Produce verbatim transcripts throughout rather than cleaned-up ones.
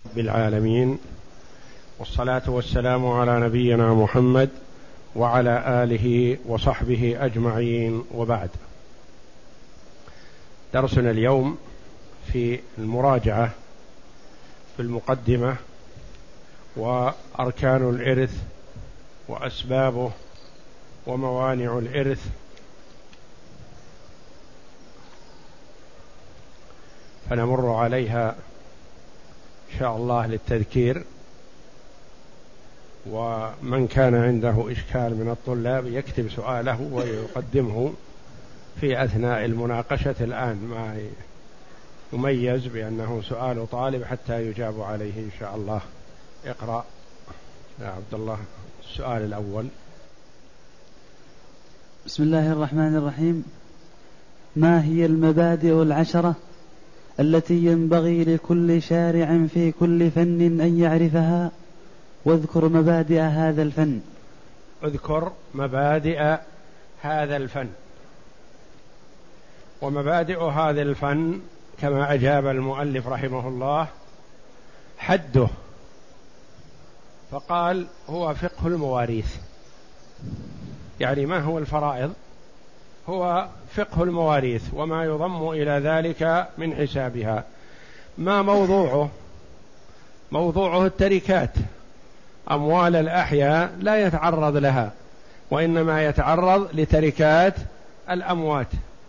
بالعالمين، والصلاة والسلام على نبينا محمد وعلى آله وصحبه أجمعين، وبعد. درسنا اليوم في المراجعة في المقدمة وأركان الإرث وأسبابه وموانع الإرث، فنمر عليها إن شاء الله للتذكير، ومن كان عنده إشكال من الطلاب يكتب سؤاله ويقدمه في أثناء المناقشة الآن، ما يميز بأنه سؤال طالب حتى يجاب عليه إن شاء الله. اقرأ يا عبد الله السؤال الأول. بسم الله الرحمن الرحيم. ما هي المبادئ العشرة التي ينبغي لكل شارع في كل فن أن يعرفها، واذكر مبادئ هذا الفن. اذكر مبادئ هذا الفن. ومبادئ هذا الفن كما أجاب المؤلف رحمه الله حده، فقال هو فقه المواريث. يعني ما هو الفرائض؟ هو فقه المواريث وما يضم إلى ذلك من حسابها. ما موضوعه؟ موضوعه التركات، أموال الأحياء لا يتعرض لها، وإنما يتعرض لتركات الأموات.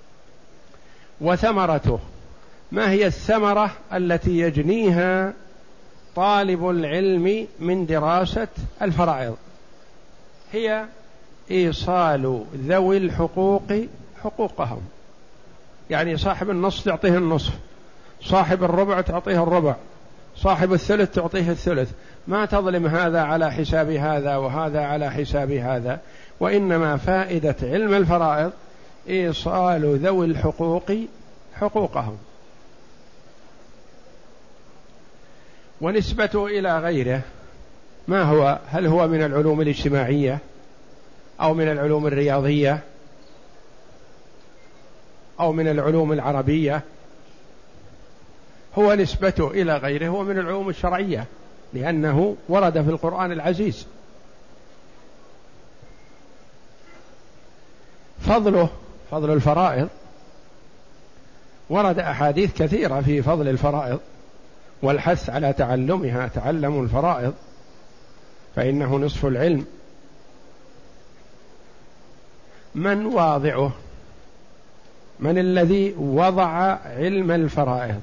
وثمرته، ما هي الثمرة التي يجنيها طالب العلم من دراسة الفرائض؟ هي إيصال ذوي الحقوق حقوقهم. يعني صاحب النصف تعطيه النصف، صاحب الربع تعطيه الربع، صاحب الثلث تعطيه الثلث، ما تظلم هذا على حساب هذا وهذا على حساب هذا، وإنما فائدة علم الفرائض إيصال ذوي الحقوق حقوقهم. ونسبته إلى غيره ما هو؟ هل هو من العلوم الاجتماعية أو من العلوم الرياضية أو من العلوم العربية؟ هو نسبته إلى غيره هو من العلوم الشرعية، لأنه ورد في القرآن العزيز. فضله فضل الفرائض، ورد أحاديث كثيرة في فضل الفرائض والحث على تعلمها. تعلموا الفرائض فإنه نصف العلم. من واضعه؟ من الذي وضع علم الفرائض؟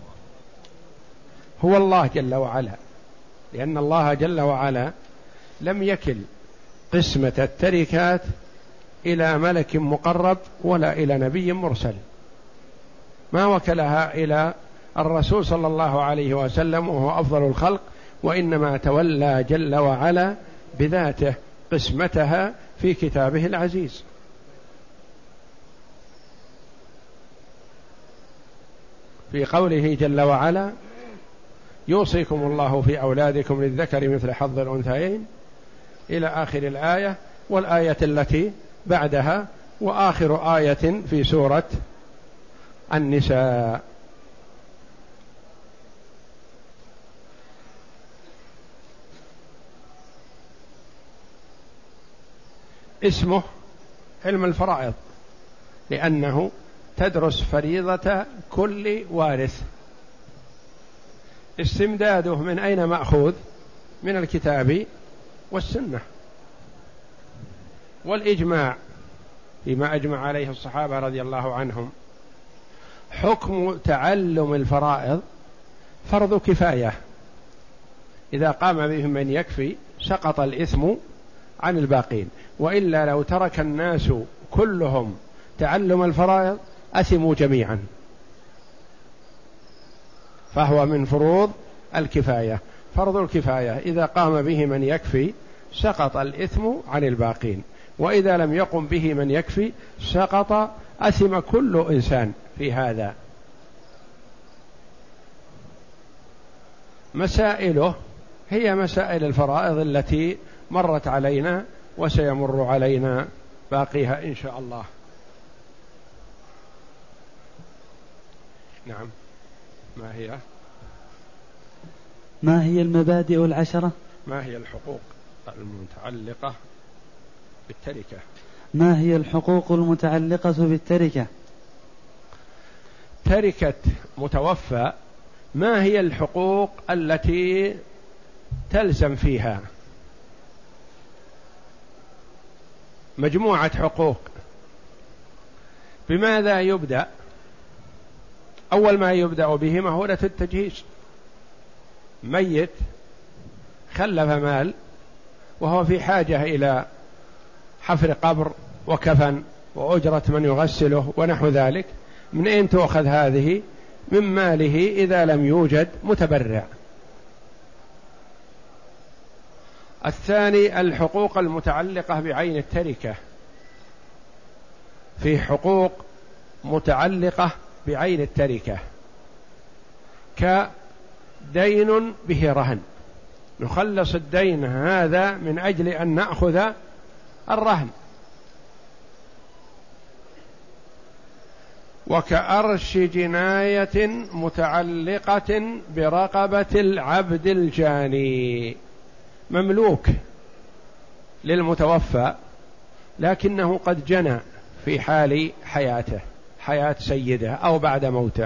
هو الله جل وعلا، لأن الله جل وعلا لم يكل قسمة التركات إلى ملك مقرب ولا إلى نبي مرسل، ما وكلها إلى الرسول صلى الله عليه وسلم وهو أفضل الخلق، وإنما تولى جل وعلا بذاته قسمتها في كتابه العزيز. في قوله جل وعلا: يوصيكم الله في أولادكم للذكر مثل حظ الأنثيين، إلى آخر الآية، والآية التي بعدها، وآخر آية في سورة النساء. اسمه علم الفرائض، لأنه تدرس فريضة كل وارث. استمداده من أين مأخوذ؟ من الكتاب والسنة والإجماع فيما أجمع عليه الصحابة رضي الله عنهم. حكم تعلم الفرائض فرض كفاية، إذا قام به من يكفي سقط الإثم عن الباقين، وإلا لو ترك الناس كلهم تعلم الفرائض أثموا جميعا، فهو من فروض الكفاية. فرض الكفاية إذا قام به من يكفي سقط الإثم عن الباقين، وإذا لم يقم به من يكفي سقط أثم كل إنسان في هذا. مسائله هي مسائل الفرائض التي مرت علينا وسيمر علينا باقيها إن شاء الله. نعم. ما هي؟ ما هي المبادئ العشرة؟ ما هي الحقوق المتعلقة بالتركة؟ ما هي الحقوق المتعلقة بالتركة؟ تركة متوفى، ما هي الحقوق التي تلزم فيها؟ مجموعة حقوق. بماذا يبدأ؟ أول ما يبدأ به مهولة التجهيز. ميت خلف مال وهو في حاجة إلى حفر قبر وكفن وأجرة من يغسله ونحو ذلك، من أين تؤخذ هذه؟ من ماله إذا لم يوجد متبرع. الثاني الحقوق المتعلقة بعين التركة. في حقوق متعلقة بعين التركة كدين به رهن، نخلص الدين هذا من أجل أن نأخذ الرهن، وكأرش جناية متعلقة برقبة العبد الجاني، مملوك للمتوفى لكنه قد جنى في حال حياته، حياة سيده أو بعد موته.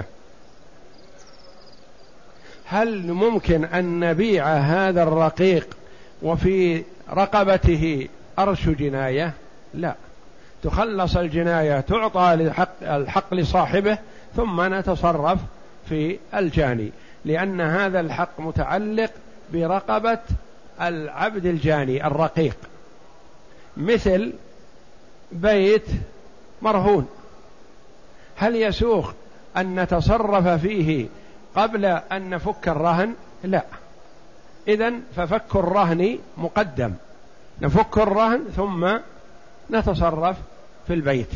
هل ممكن أن نبيع هذا الرقيق وفي رقبته أرش جناية؟ لا، تخلص الجناية، تعطى الحق, الحق لصاحبه، ثم نتصرف في الجاني، لأن هذا الحق متعلق برقبة العبد الجاني الرقيق. مثل بيت مرهون، هل يسوغ أن نتصرف فيه قبل أن نفك الرهن؟ لا، إذن ففك الرهن مقدم، نفك الرهن ثم نتصرف في البيت.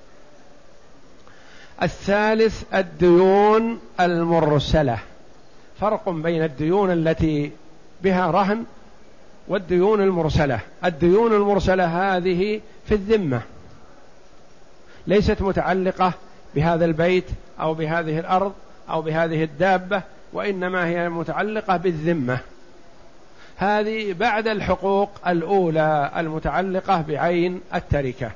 الثالث الديون المرسلة. فرق بين الديون التي بها رهن والديون المرسلة. الديون المرسلة هذه في الذمة، ليست متعلقة بهذا البيت أو بهذه الأرض أو بهذه الدابة، وإنما هي متعلقة بالذمة. هذه بعد الحقوق الأولى المتعلقة بعين التركة.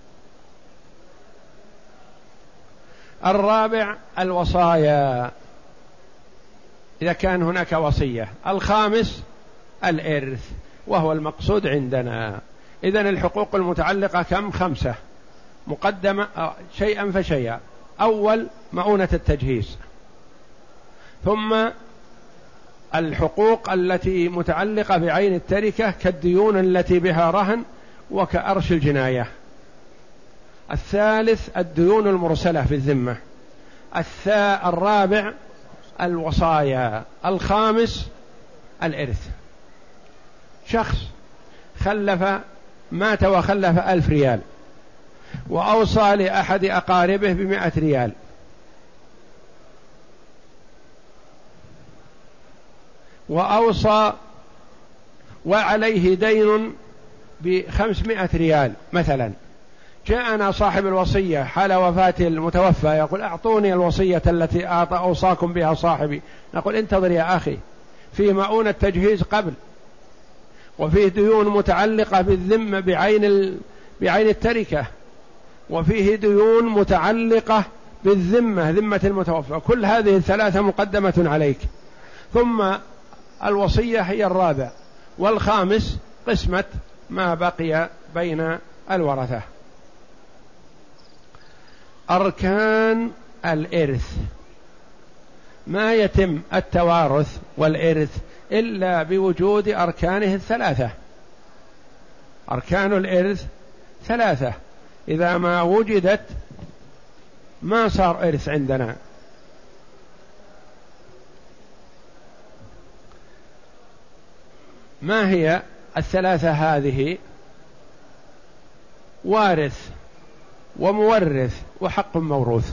الرابع الوصايا، إذا كان هناك وصية. الخامس الإرث، وهو المقصود عندنا. إذن الحقوق المتعلقة كم؟ خمسة، مقدمة شيئا فشيئا. أول مؤونة التجهيز، ثم الحقوق التي متعلقة بعين التركة كالديون التي بها رهن وكأرش الجناية. الثالث الديون المرسلة في الذمة. الثاء الرابع الوصايا. الخامس الإرث. شخص خلف، مات وخلف ألف ريال، وأوصى لأحد أقاربه بمائة ريال، وأوصى وعليه دين بخمسمائة ريال مثلا. جاءنا صاحب الوصية حال وفاة المتوفى يقول: أعطوني الوصية التي أوصاكم بها صاحبي. نقول: انتظر يا أخي، في مؤونة تجهيز قبل، وفيه ديون متعلقة بالذمة بعين ال... بعين التركة، وفيه ديون متعلقة بالذمة، ذمة المتوفى. كل هذه الثلاثة مقدمة عليك، ثم الوصية هي الرابع، والخامس قسمة ما بقي بين الورثة. أركان الإرث. ما يتم التوارث والإرث إلا بوجود أركانه الثلاثة. أركان الإرث ثلاثة، إذا ما وجدت ما صار إرث عندنا. ما هي الثلاثة هذه؟ وارث ومورث وحق موروث.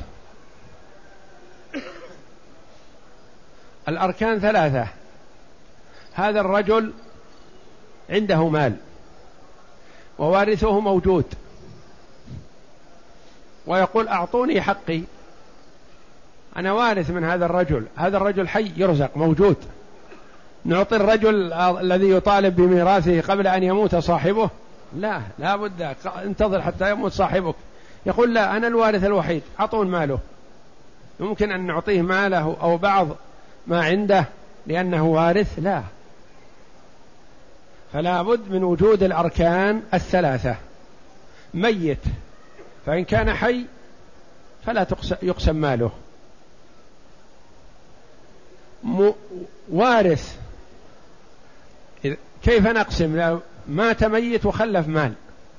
الأركان ثلاثة. هذا الرجل عنده مال ووارثه موجود، ويقول: أعطوني حقي، أنا وارث من هذا الرجل، هذا الرجل حي يرزق موجود، نعطي الرجل الذي يطالب بميراثه قبل أن يموت صاحبه؟ لا، لا بد انتظر حتى يموت صاحبك. يقول لا، أنا الوارث الوحيد، عطون ماله. يمكن أن نعطيه ماله أو بعض ما عنده لأنه وارث؟ لا. فلا بد من وجود الأركان الثلاثة. ميت، فإن كان حي فلا يقسم ماله. وارث، كيف نقسم؟ لو مات ميت وخلف مال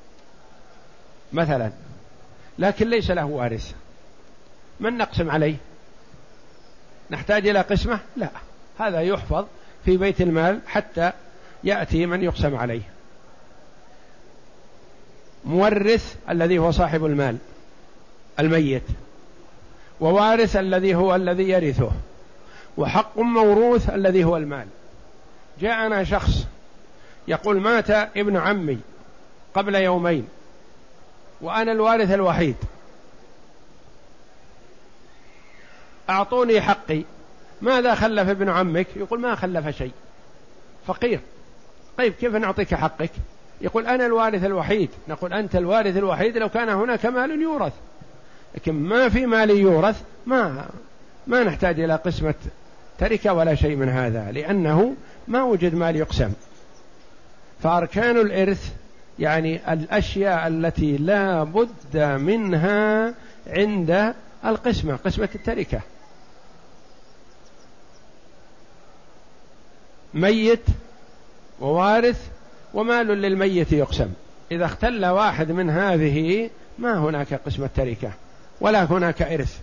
مثلا لكن ليس له وارث، من نقسم عليه؟ نحتاج إلى قسمة؟ لا، هذا يحفظ في بيت المال حتى يأتي من يقسم عليه. مورث الذي هو صاحب المال الميت، ووارث الذي هو الذي يرثه، وحق موروث الذي هو المال. جاءنا شخص يقول مات ابن عمي قبل يومين وأنا الوارث الوحيد، أعطوني حقي. ماذا خلف ابن عمك؟ يقول ما خلف شيء، فقير. طيب كيف نعطيك حقك؟ يقول أنا الوارث الوحيد. نقول أنت الوارث الوحيد لو كان هناك مال يورث، لكن ما في مال يورث، ما ما نحتاج إلى قسمة تركة ولا شيء من هذا، لأنه ما وجد مال يقسم. فأركان الإرث يعني الأشياء التي لا بد منها عند القسمة، قسمة التركة. ميت ووارث ومال للميت يقسم، إذا اختل واحد من هذه ما هناك قسمة تركة ولا هناك إرث.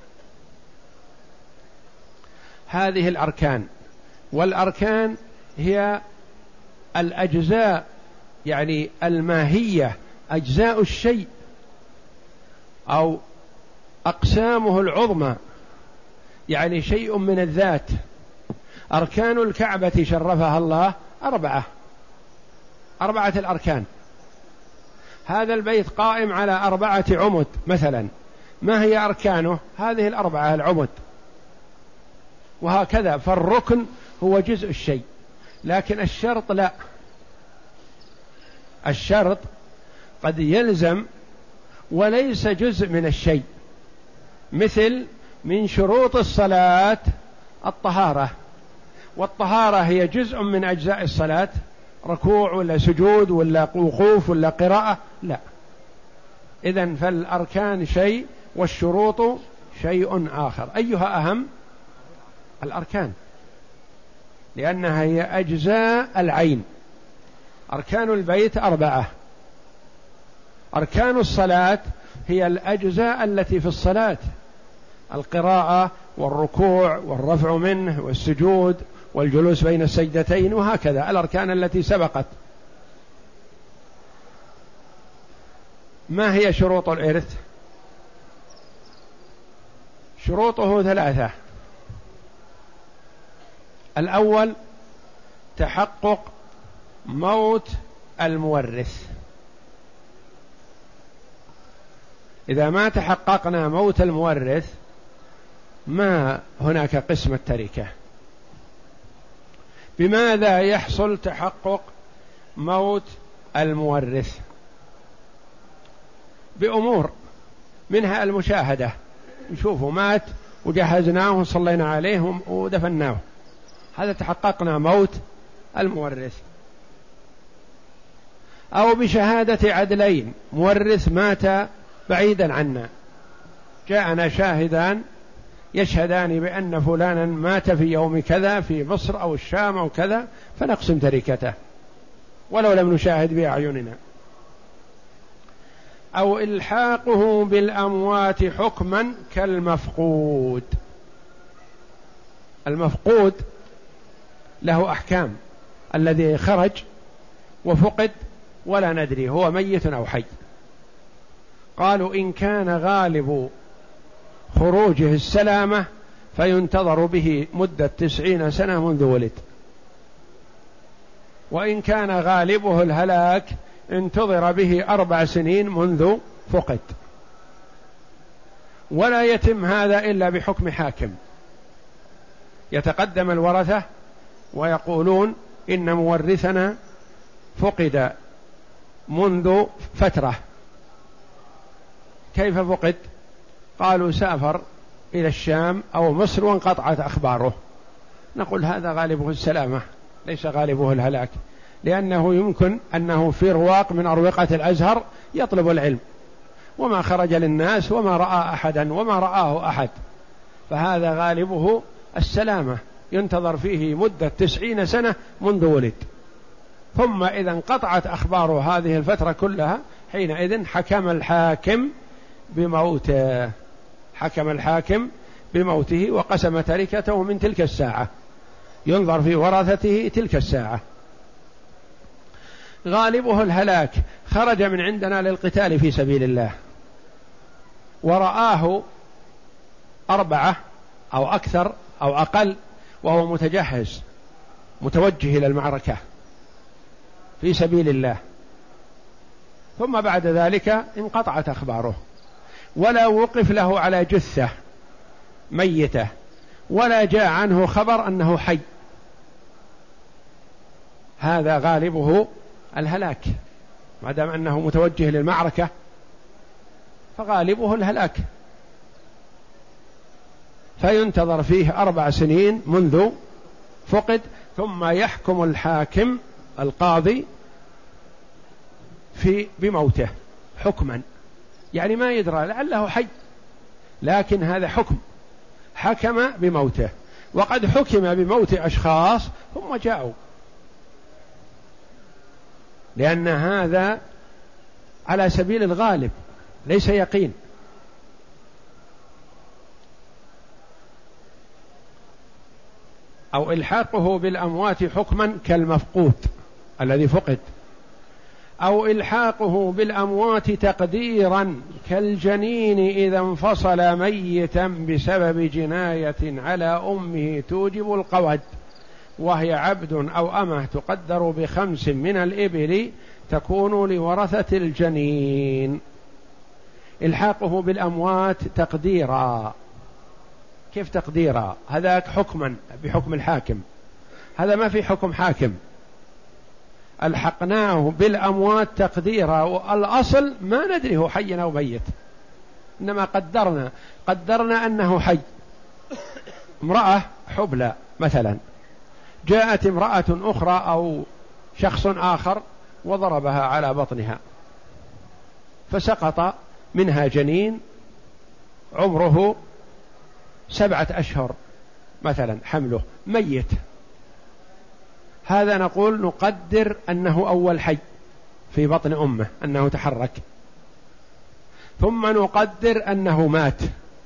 هذه الأركان. والأركان هي الأجزاء، يعني الماهية، أجزاء الشيء أو أقسامه العظمى، يعني شيء من الذات. أركان الكعبة شرفها الله أربعة، أربعة الأركان. هذا البيت قائم على أربعة عمد مثلا، ما هي أركانه؟ هذه الأربعة العمد، وهكذا. فالركن هو جزء الشيء، لكن الشرط لا. الشرط قد يلزم وليس جزء من الشيء، مثل من شروط الصلاة الطهارة، والطهارة هي جزء من أجزاء الصلاة، ركوع ولا سجود ولا وقوف ولا قراءة؟ لا. إذن فالأركان شيء والشروط شيء آخر. أيها أهم؟ الأركان، لأنها هي أجزاء العين. أركان البيت أربعة. أركان الصلاة هي الأجزاء التي في الصلاة، القراءة والركوع والرفع منه والسجود والجلوس بين السجدتين، وهكذا الأركان التي سبقت. ما هي شروط الإرث؟ شروطه ثلاثة. الأول تحقق موت المورث. إذا ما تحققنا موت المورث ما هناك قسمة تركة. بماذا يحصل تحقق موت المورث؟ بأمور، منها المشاهدة، نشوفه مات وجهزناه وصلينا عليه ودفناه، هذا تحققنا موت المورث. أو بشهادة عدلين، مورث مات بعيدا عنا، جاءنا شاهدان يشهدان بأن فلانا مات في يوم كذا في مصر أو الشام أو كذا، فنقسم تركته ولو لم نشاهد بأعيننا. أو إلحاقه بالأموات حكما كالمفقود. المفقود له أحكام، الذي خرج وفقد ولا ندري هو ميت أو حي. قالوا إن كان غالب خروجه السلامة فينتظر به مدة تسعين سنة منذ ولد، وإن كان غالبه الهلاك انتظر به أربع سنين منذ فقد. ولا يتم هذا إلا بحكم حاكم، يتقدم الورثة ويقولون إن مورثنا فقد منذ فترة. كيف فقد؟ قالوا سافر إلى الشام أو مصر وانقطعت أخباره. نقول هذا غالبه السلامة ليس غالبه الهلاك، لأنه يمكن أنه في رواق من أروقة الأزهر يطلب العلم وما خرج للناس وما رأى أحدا وما رآه أحد، فهذا غالبه السلامة، ينتظر فيه مدة تسعين سنة منذ ولد، ثم إذا انقطعت أخباره هذه الفترة كلها حينئذ حكم الحاكم بموته، حكم الحاكم بموته وقسم تركته من تلك الساعة، ينظر في ورثته تلك الساعة. غالبه الهلاك، خرج من عندنا للقتال في سبيل الله ورآه أربعة أو أكثر أو أقل وهو متجهز متوجه إلى المعركة في سبيل الله، ثم بعد ذلك انقطعت أخباره ولا وقف له على جثة ميتة ولا جاء عنه خبر أنه حي، هذا غالبه الهلاك، ما دام أنه متوجه للمعركة فغالبه الهلاك، فينتظر فيه أربع سنين منذ فقد، ثم يحكم الحاكم القاضي في بموته حكما، يعني ما يدرى لعله حي، لكن هذا حكم، حكم بموته. وقد حكم بموت أشخاص ثم جاءوا، لأن هذا على سبيل الغالب ليس يقين. أو إلحاقه بالأموات حكما كالمفقود الذي فقد، أو إلحاقه بالأموات تقديرا كالجنين إذا انفصل ميتا بسبب جناية على أمه توجب القود، وهي عبد أو أمه تقدر بخمس من الإبل تكون لورثة الجنين. إلحاقه بالأموات تقديرا، كيف تقديرا؟ هذاك حكما بحكم الحاكم، هذا ما في حكم حاكم، ألحقناه بالأموات تقديرا، والأصل ما ندري هو حي أو ميت، إنما قدرنا قدرنا أنه حي. امرأة حبلى مثلا، جاءت امرأة أخرى أو شخص آخر وضربها على بطنها فسقط منها جنين عمره سبعة أشهر مثلا حمله ميت، هذا نقول نقدر أنه أول حي في بطن أمه أنه تحرك، ثم نقدر أنه مات،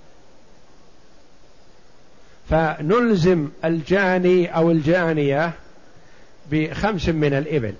فنلزم الجاني أو الجانية بخمس من الإبل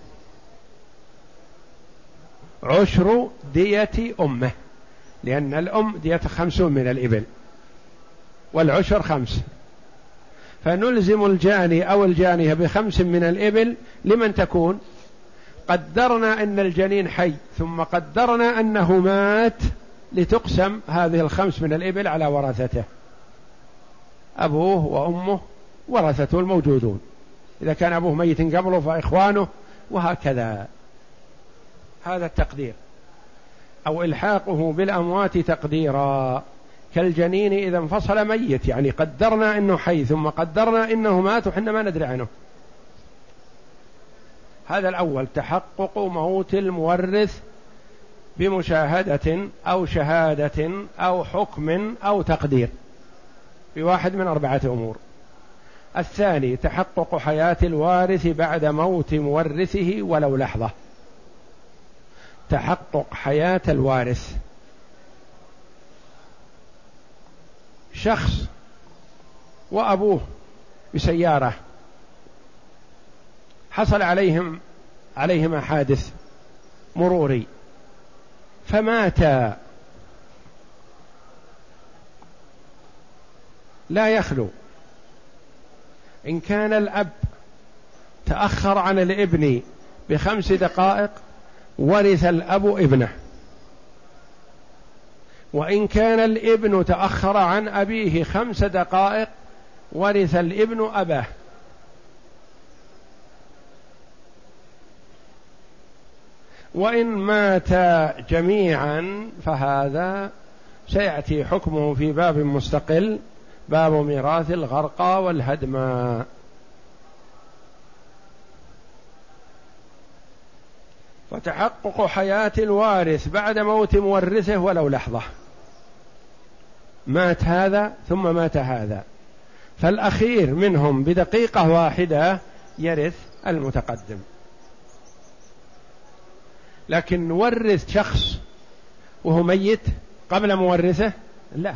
عشر دية أمه، لأن الأم دية خمسون من الإبل والعشر خمس، فنلزم الجاني أو الجانية بخمس من الإبل. لمن تكون؟ قدرنا أن الجنين حي ثم قدرنا أنه مات لتقسم هذه الخمس من الإبل على ورثته، أبوه وأمه ورثته الموجودون، إذا كان أبوه ميت قبله فإخوانه، وهكذا. هذا التقدير. أو إلحاقه بالأموات تقديرا كالجنين إذا انفصل ميت، يعني قدرنا إنه حي ثم قدرنا إنه مات وحنا ما ندري عنه. هذا الأول تحقق موت المورث بمشاهدة أو شهادة أو حكم أو تقدير بواحد من أربعة أمور. الثاني تحقق حياة الوارث بعد موت مورثه ولو لحظة، تحقق حياة الوارث. شخص وأبوه بسيارة حصل عليهم عليهما حادث مروري فماتا، لا يخلو إن كان الأب تأخر عن الابن بخمس دقائق ورث الأب ابنه، وإن كان الابن تأخر عن أبيه خمس دقائق ورث الابن أباه. وإن ماتا جميعا فهذا سيأتي حكمه في باب مستقل، باب ميراث الغرقى والهدمى. فتحقق حياة الوارث بعد موت مورثه ولو لحظة، مات هذا ثم مات هذا، فالأخير منهم بدقيقة واحدة يرث المتقدم. لكن نورث شخص وهو ميت قبل مورثه لا،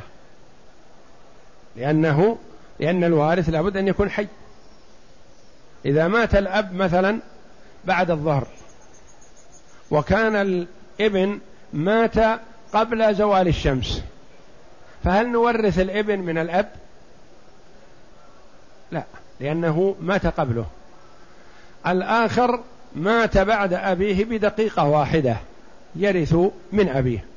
لأنه لأن الوارث لابد أن يكون حي. إذا مات الأب مثلا بعد الظهر وكان الابن مات قبل زوال الشمس، فهل نورث الابن من الأب؟ لا، لأنه مات قبله. الآخر مات بعد أبيه بدقيقة واحدة يرث من أبيه.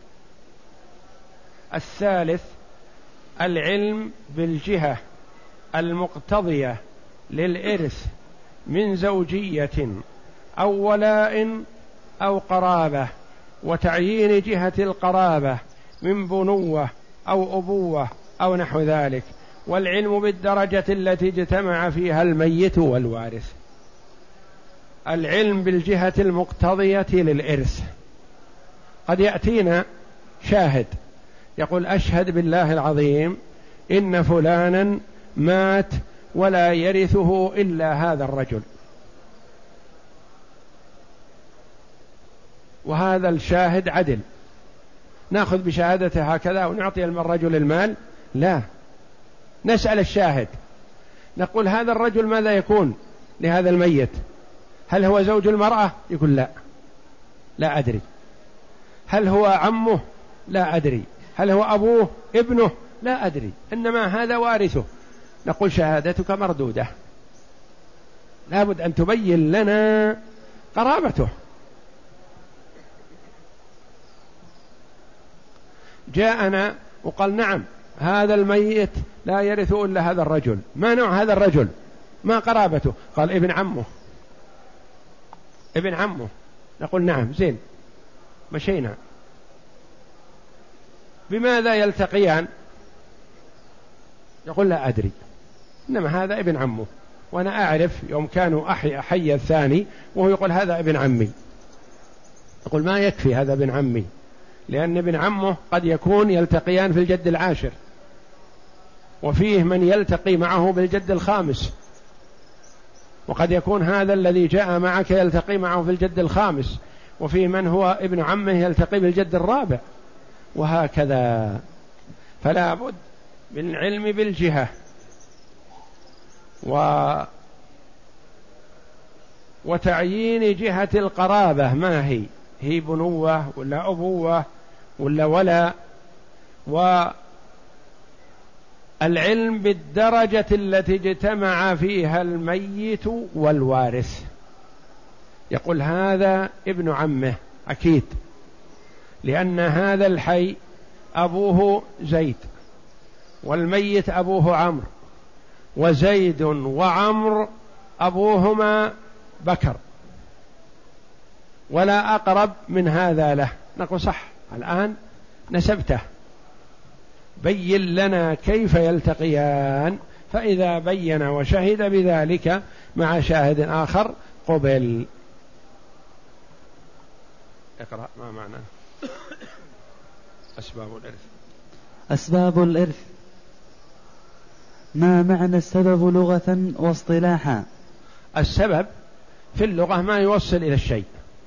الثالث العلم بالجهة المقتضية للإرث من زوجية أو ولاء أو قرابة، وتعيين جهة القرابة من بنوة أو أبوة أو نحو ذلك، والعلم بالدرجة التي اجتمع فيها الميت والوارث. العلم بالجهة المقتضية للإرث، قد يأتينا شاهد يقول أشهد بالله العظيم إن فلانا مات ولا يرثه إلا هذا الرجل، وهذا الشاهد عدل، نأخذ بشهادته هكذا ونعطي الرجل المال؟ لا، نسأل الشاهد نقول هذا الرجل ماذا يكون لهذا الميت؟ هل هو زوج المرأة؟ يقول لا لا أدري. هل هو عمه؟ لا أدري. هل هو أبوه ابنه؟ لا أدري، إنما هذا وارثه. نقول شهادتك مردودة، لابد أن تبين لنا قرابته. جاءنا وقال نعم هذا الميت لا يرث إلا هذا الرجل، ما نوع هذا الرجل؟ ما قرابته؟ قال ابن عمه. ابن عمه، نقول نعم زين، مشينا. بماذا يلتقيان؟ يقول لا أدري، إنما هذا ابن عمه، وأنا أعرف يوم كانوا أحي أحي الثاني وهو يقول هذا ابن عمي. يقول ما يكفي هذا ابن عمي، لأن ابن عمه قد يكون يلتقيان في الجد العاشر، وفيه من يلتقي معه بالجد الخامس، وقد يكون هذا الذي جاء معك يلتقي معه في الجد الخامس، وفيه من هو ابن عمه يلتقي بالجد الرابع، وهكذا. فلا بد من العلم بالجهة و وتعيين جهة القرابة، ما هي هي بنوة ولا أبوة ولا ولا، والعلم بالدرجة التي اجتمع فيها الميت والوارث. يقول هذا ابن عمه أكيد، لأن هذا الحي أبوه زيد والميت أبوه عمرو، وزيد وعمرو أبوهما بكر، ولا أقرب من هذا له. نقول صح، الآن نسبته، بين لنا كيف يلتقيان. فإذا بين وشهد بذلك مع شاهد آخر قبل. اقرأ ما معنى أسباب الإرث. أسباب الإرث ما معنى السبب لغة واصطلاحا؟ السبب في اللغة ما يوصل إلى الشيء،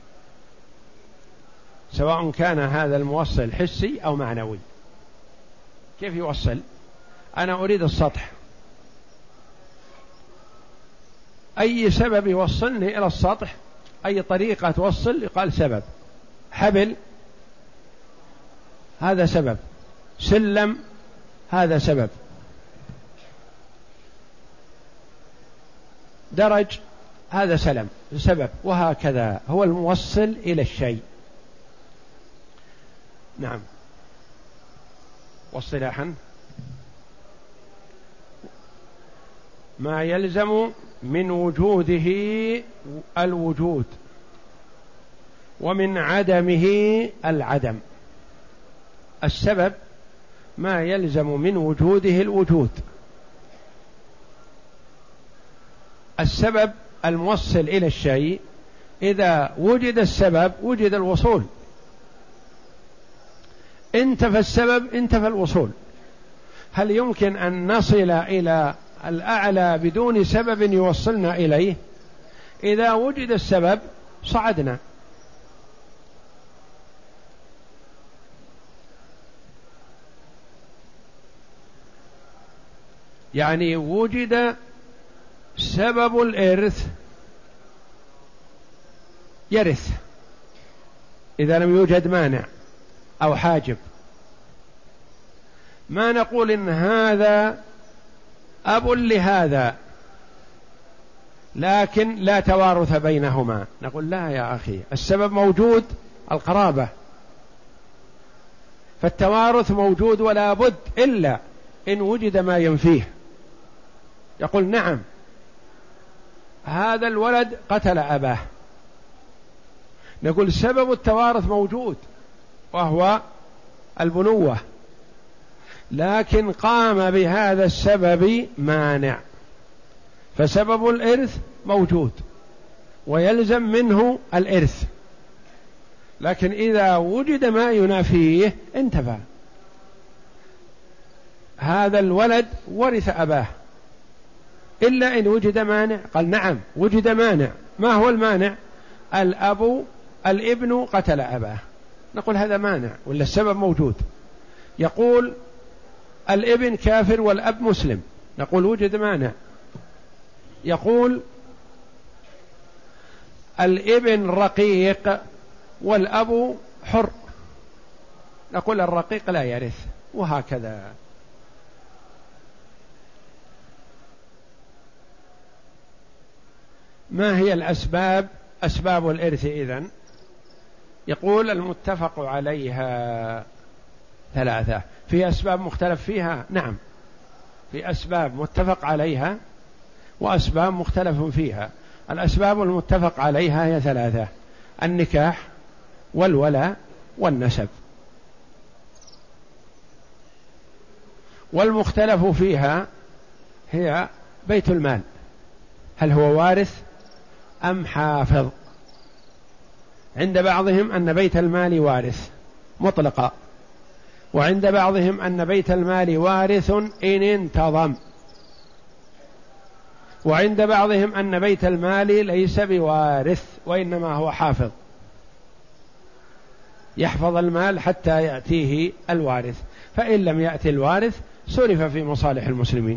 سواء كان هذا الموصل حسي أو معنوي. كيف يوصل؟ أنا أريد السطح، أي سبب يوصلني إلى السطح، أي طريقة توصل يقال سبب. حبل هذا سبب، سلم هذا سبب، درج هذا سلم سبب، وهكذا هو الموصل إلى الشيء. نعم. واصطلاحا ما يلزم من وجوده الوجود، ومن عدمه العدم. السبب ما يلزم من وجوده الوجود، السبب الموصل إلى الشيء، إذا وجد السبب وجد الوصول، انتفى السبب انتفى الوصول. هل يمكن أن نصل إلى الأعلى بدون سبب يوصلنا إليه؟ إذا وجد السبب صعدنا. يعني وجد سبب الإرث يرث إذا لم يوجد مانع أو حاجب. ما نقول إن هذا أب لهذا لكن لا توارث بينهما، نقول لا يا أخي، السبب موجود، القرابة، فالتوارث موجود ولا بد إلا إن وجد ما ينفيه. يقول نعم هذا الولد قتل أباه، نقول سبب التوارث موجود وهو البنوة، لكن قام بهذا السبب مانع، فسبب الإرث موجود ويلزم منه الإرث، لكن إذا وجد ما ينافيه انتفى. هذا الولد ورث أباه إلا إن وجد مانع. قال نعم وجد مانع. ما هو المانع؟ الأب الابن قتل أباه، نقول هذا مانع ولا السبب موجود. يقول الابن كافر والأب مسلم، نقول وجد مانع. يقول الابن رقيق والأب حر، نقول الرقيق لا يرث، وهكذا. ما هي الأسباب؟ أسباب الإرث إذن يقول المتفق عليها ثلاثة. في أسباب مختلف فيها؟ نعم، في أسباب متفق عليها وأسباب مختلف فيها. الأسباب المتفق عليها هي ثلاثة: النكاح والولاء والنسب. والمختلف فيها هي بيت المال، هل هو وارث أم حافظ؟ عند بعضهم أن بيت المال وارث مطلقا، وعند بعضهم أن بيت المال وارث إن انتظم، وعند بعضهم أن بيت المال ليس بوارث وإنما هو حافظ، يحفظ المال حتى يأتيه الوارث، فإن لم يأتي الوارث صرف في مصالح المسلمين.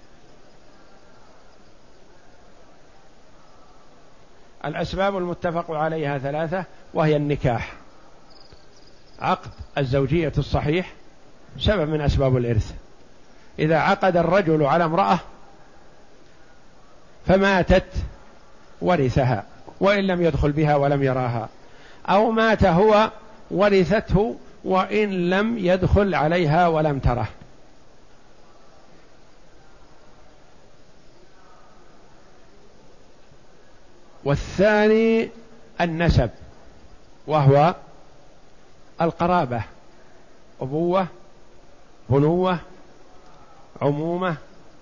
الأسباب المتفق عليها ثلاثة، وهي النكاح، عقد الزوجية الصحيح سبب من أسباب الإرث. إذا عقد الرجل على امرأة فماتت ورثها وإن لم يدخل بها ولم يراها، أو مات هو ورثته وإن لم يدخل عليها ولم تره. والثاني النسب، وهو القرابة، أبوة، بنوة، عمومة،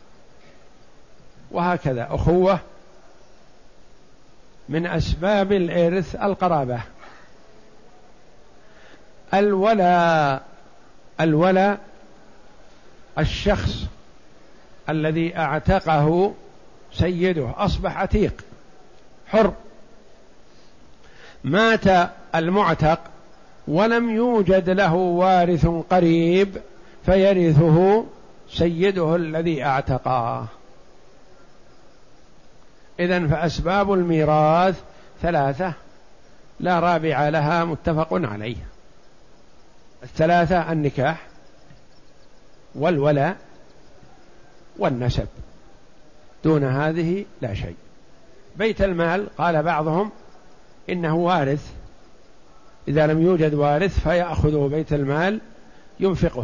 وهكذا أخوة. من أسباب الإرث القرابة. الولاء، الولاء الشخص الذي اعتقه سيده أصبح عتيق حر، مات المعتق ولم يوجد له وارث قريب فيرثه سيده الذي اعتقاه. إذن فأسباب الميراث ثلاثة لا رابع لها متفق عليه. الثلاثة: النكاح والولاء والنسب، دون هذه لا شيء. بيت المال قال بعضهم إنه وارث، إذا لم يوجد وارث فيأخذه بيت المال ينفقه.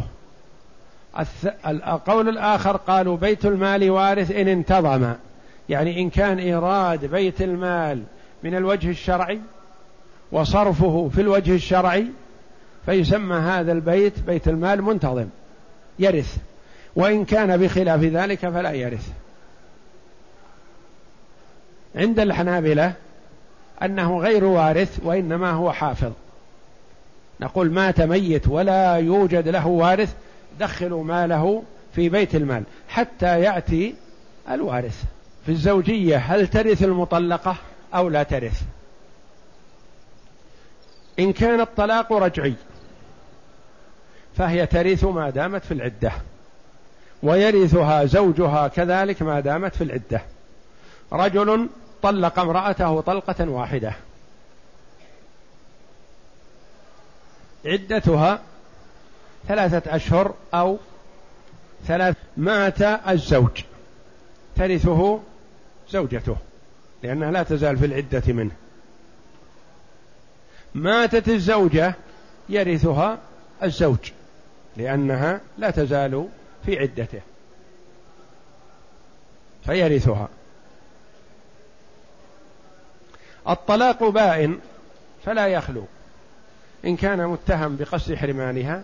القول الآخر قالوا بيت المال وارث إن انتظم، يعني إن كان إيراد بيت المال من الوجه الشرعي وصرفه في الوجه الشرعي فيسمى هذا البيت بيت المال منتظم يرث، وإن كان بخلاف ذلك فلا يرث. عند الحنابلة أنه غير وارث وإنما هو حافظ، نقول مات ميت ولا يوجد له وارث، دخلوا ماله في بيت المال حتى يأتي الوارث. في الزوجية هل ترث المطلقة أو لا ترث؟ إن كان الطلاق رجعي فهي ترث ما دامت في العدة، ويرثها زوجها كذلك ما دامت في العدة. رجل طلق امرأته طلقة واحدة عدتها ثلاثة أشهر أو ثلاث، مات الزوج ترثه زوجته لأنها لا تزال في العدة منه. ماتت الزوجة يرثها الزوج لأنها لا تزال في عدته فيرثها. الطلاق بائن فلا يخلو، إن كان متهم بقصد حرمانها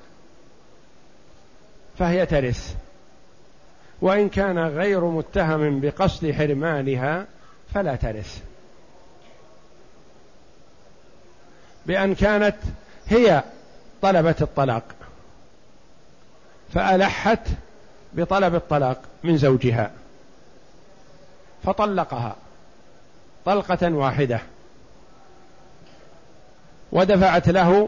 فهي ترث، وإن كان غير متهم بقصد حرمانها فلا ترث، بأن كانت هي طلبت الطلاق فألحت بطلب الطلاق من زوجها فطلقها طلقة واحدة ودفعت له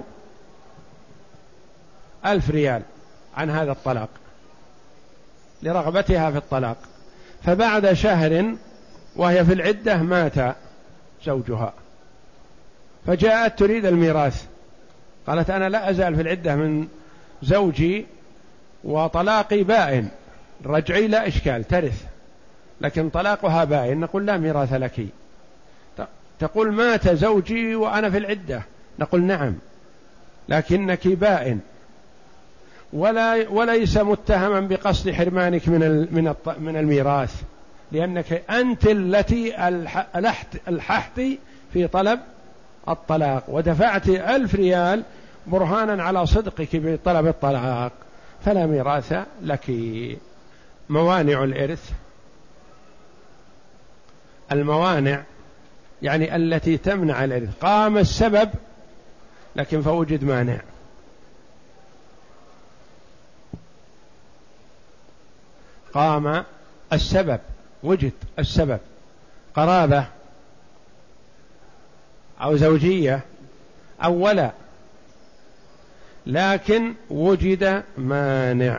ألف ريال عن هذا الطلاق لرغبتها في الطلاق، فبعد شهر وهي في العدة مات زوجها فجاءت تريد الميراث، قالت أنا لا أزال في العدة من زوجي وطلاقي بائن، رجعي لا إشكال ترث، لكن طلاقها بائن نقول لا ميراث لك. تقول مات زوجي وأنا في العدة، نقول نعم لكنك بائن ولا وليس متهما بقصد حرمانك من من من الميراث، لأنك أنت التي ألحت الححت في طلب الطلاق ودفعت ألف ريال برهانا على صدقك بطلب الطلاق، فلا ميراث لك. موانع الإرث، الموانع يعني التي تمنع الإرث، قام السبب لكن فوجد مانع. قام السبب وجد السبب، قرابة أو زوجية أو ولا، لكن وجد مانع،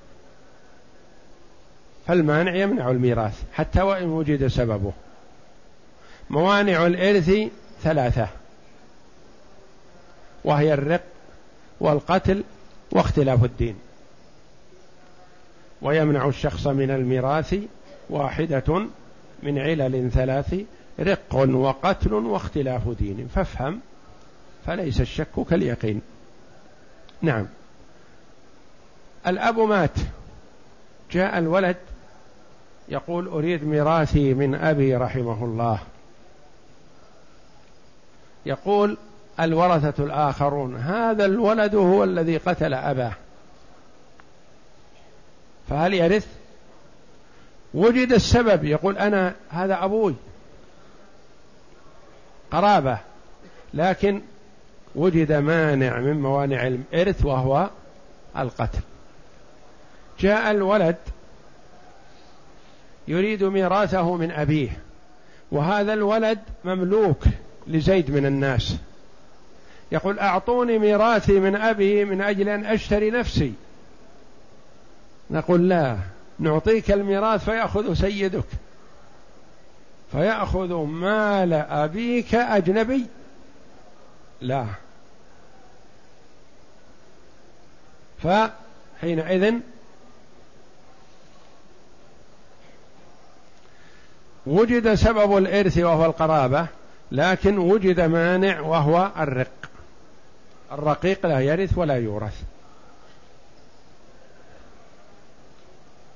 فالمانع يمنع الميراث حتى وإن وجد سببه. موانع الإرث ثلاثة وهي الرق والقتل واختلاف الدين، ويمنع الشخص من الميراث واحدة من علل ثلاث: رق وقتل واختلاف دين، فافهم فليس الشك كاليقين. نعم. الأب مات، جاء الولد يقول أريد ميراثي من أبي رحمه الله، يقول الورثة الآخرون هذا الولد هو الذي قتل أباه، فهل يرث؟ وجد السبب، يقول أنا هذا أبوي، قرابة، لكن وجد مانع من موانع الإرث وهو القتل. جاء الولد يريد ميراثه من أبيه، وهذا الولد مملوك لزيد من الناس، يقول أعطوني ميراثي من أبي من أجل أن أشتري نفسي، نقول لا، نعطيك الميراث فيأخذ سيدك، فيأخذ مال أبيك أجنبي، لا. فحينئذ وجد سبب الإرث وهو القرابة، لكن وجد مانع وهو الرق، الرقيق لا يرث ولا يورث.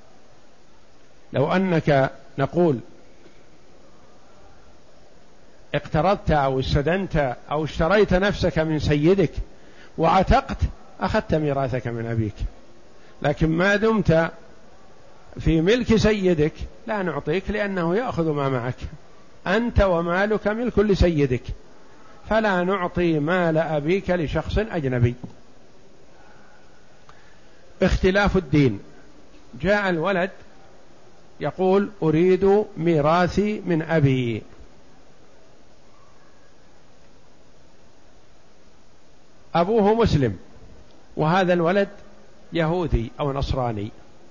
لو أنك نقول اقترضت أو استدنت أو اشتريت نفسك من سيدك وعتقت، أخذت ميراثك من أبيك. لكن ما دمت في ملك سيدك لا نعطيك، لأنه يأخذ ما معك، أنت ومالك ملك لسيدك، فلا نعطي مال أبيك لشخص أجنبي. اختلاف الدين. جاء الولد يقول أريد ميراثي من أبي، أبوه مسلم وهذا الولد يهودي أو نصراني،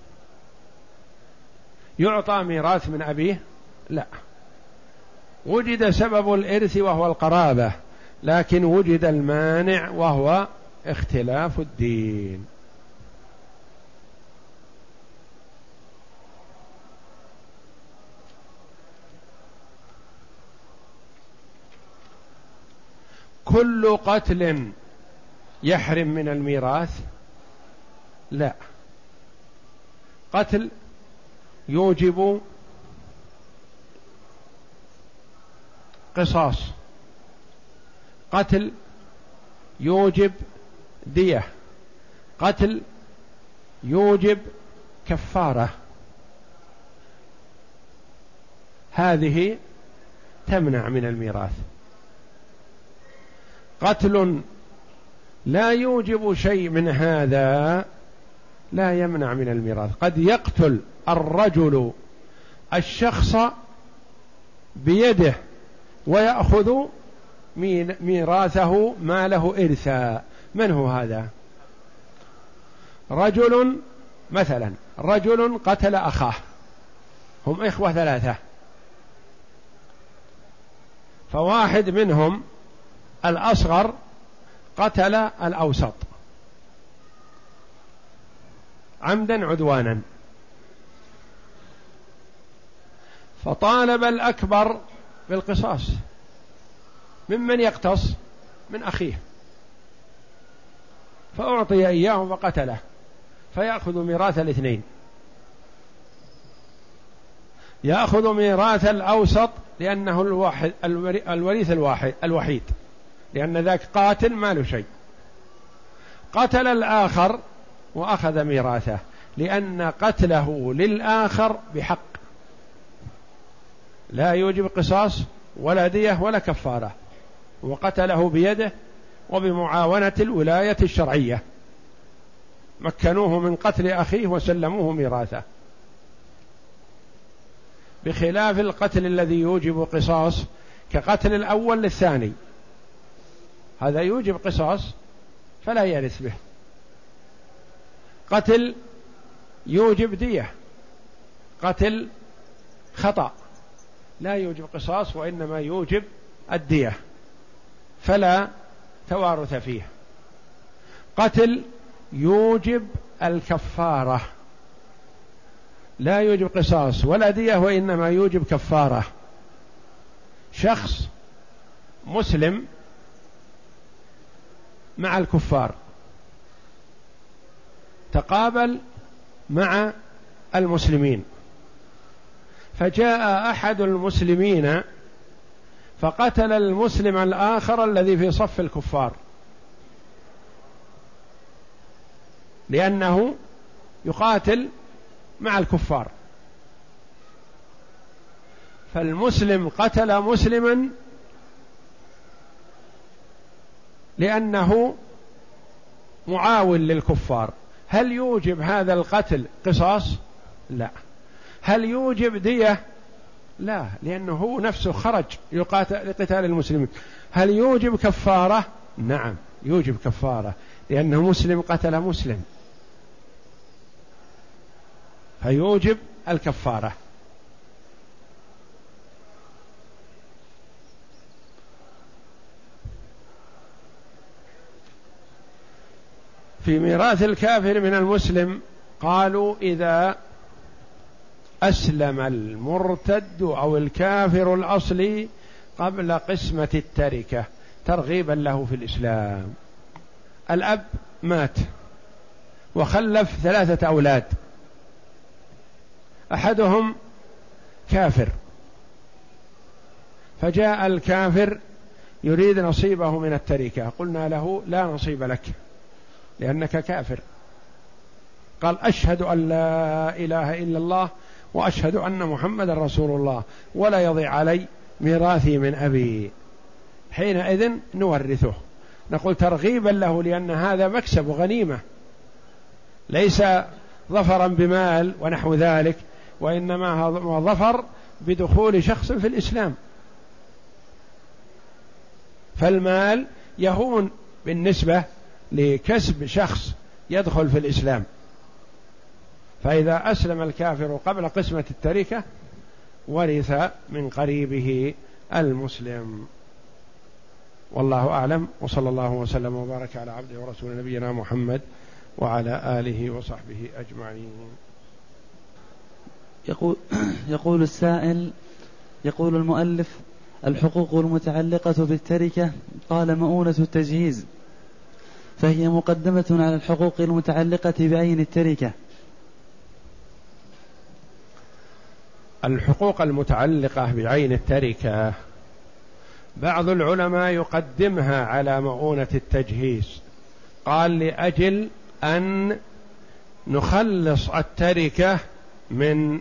يعطى ميراث من أبيه؟ لا. وجد سبب الإرث وهو القرابة، لكن وجد المانع وهو اختلاف الدين. كل قتل يحرم من الميراث؟ لا. قتل يوجب قصاص، قتل يوجب دية، قتل يوجب كفارة، هذه تمنع من الميراث. قتل لا يوجب شيء من هذا لا يمنع من الميراث. قد يقتل الرجل الشخص بيده ويأخذ ميراثه ما له إرثا. من هو هذا؟ رجل مثلا، رجل قتل أخاه، هم إخوة ثلاثة، فواحد منهم الأصغر قتل الأوسط عمدا عدوانا، فطالب الأكبر بالقصاص. ممن يقتص؟ من أخيه، فأعطي إياه فقتله، فيأخذ ميراث الاثنين. يأخذ ميراث الأوسط لأنه الواحد الوريث الواحد الوحيد، لأن ذاك قاتل ما له شيء. قتل الآخر وأخذ ميراثه، لأن قتله للآخر بحق، لا يوجب قصاص ولا دية ولا كفارة، وقتله بيده وبمعاونة الولاية الشرعية، مكنوه من قتل أخيه وسلموه ميراثه، بخلاف القتل الذي يوجب قصاص كقتل الأول للثاني، هذا يوجب قصاص فلا يرث به. قتل يوجب دية، قتل خطأ لا يوجب قصاص وإنما يوجب الدية، فلا توارث فيه. قتل يوجب الكفارة، لا يوجب قصاص ولا دية وإنما يوجب كفارة. شخص مسلم مع الكفار تقابل مع المسلمين، فجاء أحد المسلمين فقتل المسلم الآخر الذي في صف الكفار، لأنه يقاتل مع الكفار. فالمسلم قتل مسلما لأنه معاون للكفار. هل يوجب هذا القتل قصاص؟ لا. هل يوجب دية؟ لا، لأنه هو نفسه خرج يقاتل لقتال المسلمين. هل يوجب كفارة؟ نعم يوجب كفارة، لأنه مسلم قتل مسلم، فيوجب الكفارة. في ميراث الكافر من المسلم قالوا إذا أسلم المرتد أو الكافر الأصلي قبل قسمة التركة ترغيبا له في الإسلام. الأب مات وخلف ثلاثة أولاد، أحدهم كافر، فجاء الكافر يريد نصيبه من التركة، قلنا له لا نصيب لك لأنك كافر. قال أشهد أن لا إله إلا الله وأشهد أن محمد رسول الله ولا يضيع علي ميراثي من أبي، حينئذ نورثه، نقول ترغيبا له، لأن هذا مكسب وغنيمة ليس ظفرا بمال ونحو ذلك، وإنما هو ظفر بدخول شخص في الإسلام. فالمال يهون بالنسبة لكسب شخص يدخل في الإسلام، فإذا أسلم الكافر قبل قسمة التركة ورث من قريبه المسلم. والله أعلم، وصلى الله وسلم وبارك على عبده ورسول نبينا محمد وعلى آله وصحبه أجمعين. يقول, يقول السائل، يقول المؤلف: الحقوق المتعلقة بالتركة قال مؤونة التجهيز، فهي مقدمة على الحقوق المتعلقة بعين التركة. الحقوق المتعلقة بعين التركة بعض العلماء يقدمها على مؤونة التجهيز، قال لأجل أن نخلص التركة من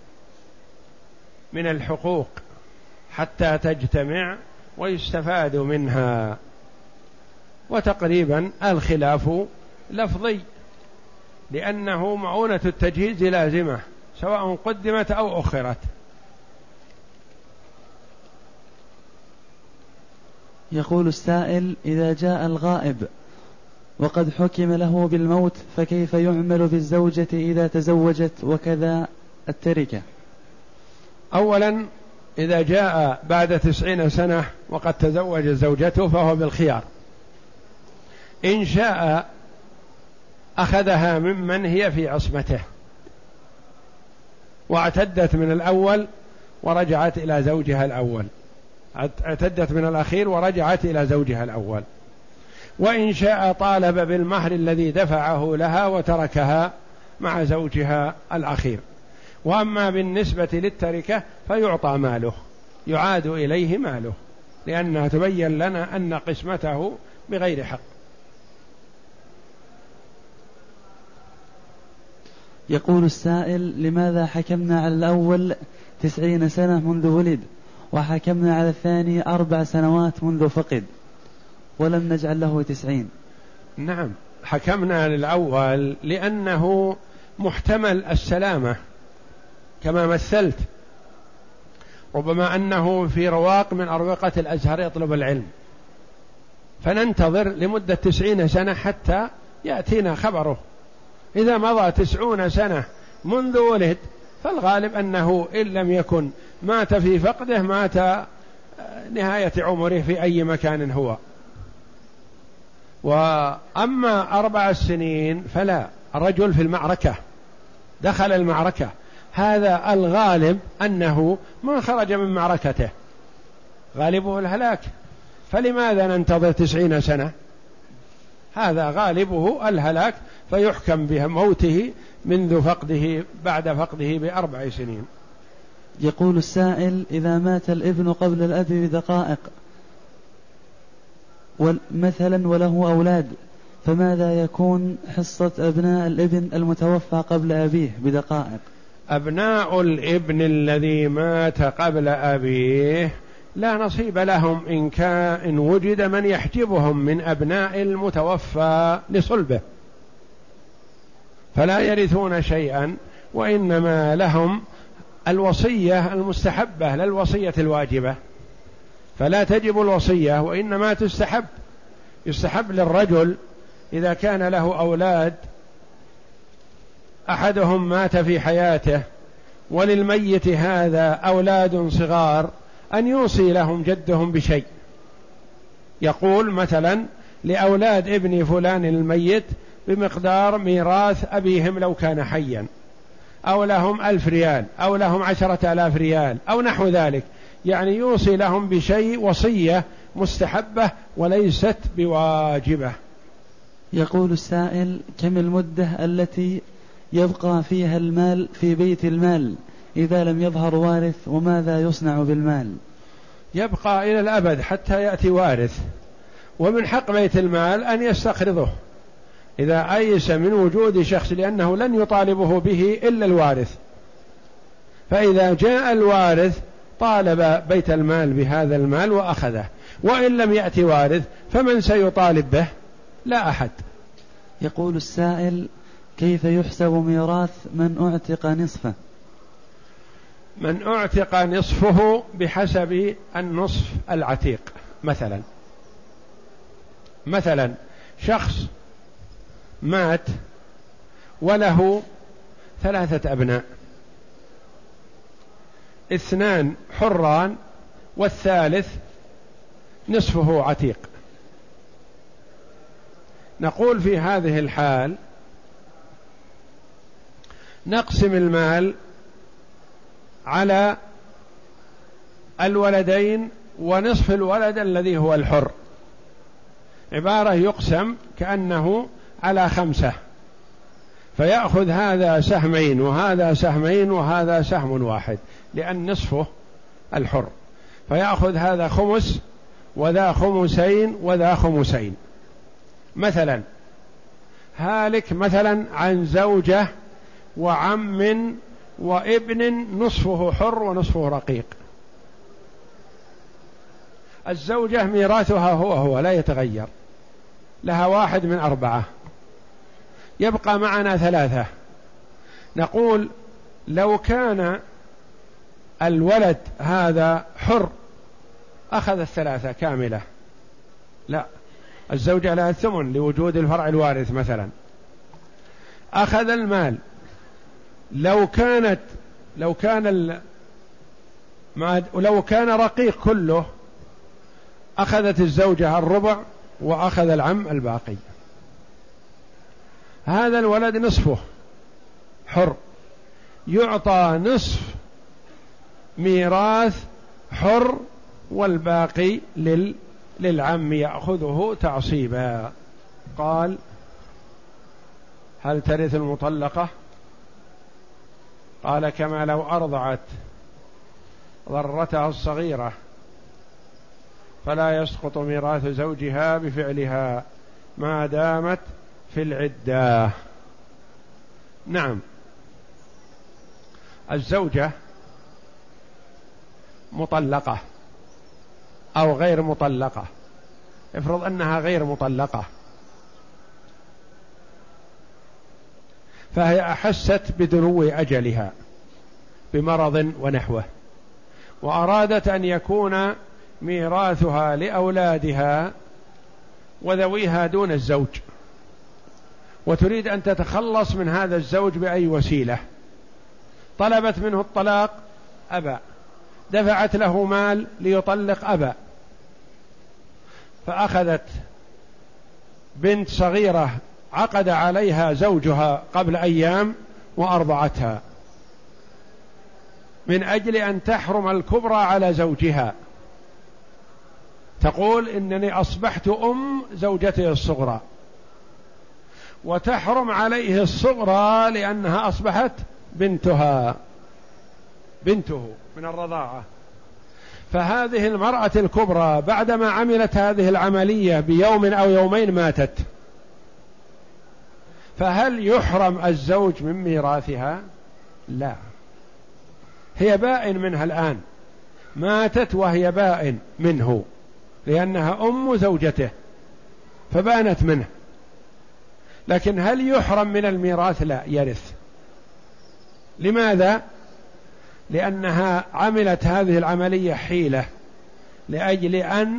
من الحقوق حتى تجتمع ويستفاد منها. وتقريبا الخلاف لفظي، لأنه مؤونة التجهيز لازمة سواء قدمت أو أخرت. يقول السائل: إذا جاء الغائب وقد حكم له بالموت فكيف يعمل بالزوجة إذا تزوجت وكذا التركة؟ أولا إذا جاء بعد تسعين سنة وقد تزوج زوجته فهو بالخيار، إن شاء أخذها ممن هي في عصمته واعتدت من الأول ورجعت إلى زوجها الأول، اعتدت من الأخير ورجعت إلى زوجها الأول، وإن شاء طالب بالمهر الذي دفعه لها وتركها مع زوجها الأخير. وأما بالنسبة للتركة فيعطى ماله، يعاد إليه ماله، لأنها تبين لنا أن قسمته بغير حق. يقول السائل: لماذا حكمنا على الأول تسعين سنة منذ ولد وحكمنا على الثاني أربع سنوات منذ فقد ولم نجعل له تسعين؟ نعم، حكمنا للأول لأنه محتمل السلامة كما مثلت، ربما أنه في رواق من أروقة الأزهر يطلب العلم، فننتظر لمدة تسعين سنة حتى يأتينا خبره. إذا مضى تسعون سنة منذ ولد فالغالب أنه إن لم يكن مات في فقده مات نهاية عمره في أي مكان هو. وأما أربع سنين فلا، الرجل في المعركة دخل المعركة، هذا الغالب أنه ما خرج من معركته، غالبه الهلاك، فلماذا ننتظر تسعين سنة؟ هذا غالبه الهلاك، فيحكم بموته منذ فقده بعد فقده بأربع سنين. يقول السائل: إذا مات الابن قبل الأب بدقائق مثلا وله أولاد، فماذا يكون حصة أبناء الابن المتوفى قبل أبيه بدقائق؟ أبناء الابن الذي مات قبل أبيه لا نصيب لهم إن كان إن وجد من يحجبهم من أبناء المتوفى لصلبه، فلا يرثون شيئا، وإنما لهم الوصية المستحبة لا الوصية الواجبة، فلا تجب الوصية وإنما تستحب. يستحب للرجل إذا كان له أولاد أحدهم مات في حياته وللميت هذا أولاد صغار أن يوصي لهم جدهم بشيء، يقول مثلا لأولاد ابن فلان الميت بمقدار ميراث أبيهم لو كان حيا، أو لهم ألف ريال أو لهم عشرة آلاف ريال أو نحو ذلك، يعني يوصي لهم بشيء وصية مستحبة وليست بواجبة. يقول السائل: كم المدة التي يبقى فيها المال في بيت المال إذا لم يظهر وارث، وماذا يصنع بالمال؟ يبقى إلى الأبد حتى يأتي وارث، ومن حق بيت المال أن يستقرضه إذا أيس من وجود شخص، لأنه لن يطالبه به إلا الوارث. فإذا جاء الوارث طالب بيت المال بهذا المال وأخذه، وإن لم يأتي وارث فمن سيطالب به؟ لا أحد. يقول السائل: كيف يحسب ميراث من أعتق نصفه؟ من أعتق نصفه بحسب النصف العتيق. مثلا مثلا شخص مات وله ثلاثة أبناء، اثنان حران والثالث نصفه عتيق. نقول في هذه الحال نقسم المال على الولدين ونصف الولد الذي هو الحر، عبارة يقسم كأنه على خمسة، فيأخذ هذا سهمين وهذا سهمين وهذا سهم واحد، لأن نصفه الحر، فيأخذ هذا خمس وذا خمسين وذا خمسين. مثلا هالك مثلا عن زوجة وعم وابن، نصفه حر ونصفه رقيق. الزوجة ميراثها هو هو لا يتغير، لها واحد من أربعة، يبقى معنا ثلاثة. نقول لو كان الولد هذا حر أخذ الثلاثة كاملة، لا، الزوجة لها الثمن لوجود الفرع الوارث. مثلا أخذ المال، لو كانت لو كان ال... لو كان رقيق كله أخذت الزوجة الربع وأخذ العم الباقي. هذا الولد نصفه حر، يعطى نصف ميراث حر والباقي لل... للعم يأخذه تعصيبا. قال: هل ترث المطلقة؟ قال: كما لو أرضعت ضرتها الصغيرة، فلا يسقط ميراث زوجها بفعلها ما دامت في العدة. نعم، الزوجة مطلقة أو غير مطلقة، افرض أنها غير مطلقة، فهي أحست بدنو أجلها بمرض ونحوه، وأرادت أن يكون ميراثها لأولادها وذويها دون الزوج، وتريد أن تتخلص من هذا الزوج بأي وسيلة. طلبت منه الطلاق أبى، دفعت له مال ليطلق أبى، فأخذت بنت صغيرة عقد عليها زوجها قبل أيام وأرضعتها من أجل أن تحرم الكبرى على زوجها، تقول إنني أصبحت أم زوجته الصغرى، وتحرم عليه الصغرى لأنها أصبحت بنتها بنته من الرضاعة. فهذه المرأة الكبرى بعدما عملت هذه العملية بيوم أو يومين ماتت، فهل يحرم الزوج من ميراثها؟ لا، هي بائن منها الآن، ماتت وهي بائن منه لأنها أم زوجته فبانت منه. لكن هل يحرم من الميراث؟ لا، يرث. لماذا؟ لأنها عملت هذه العملية حيلة لأجل أن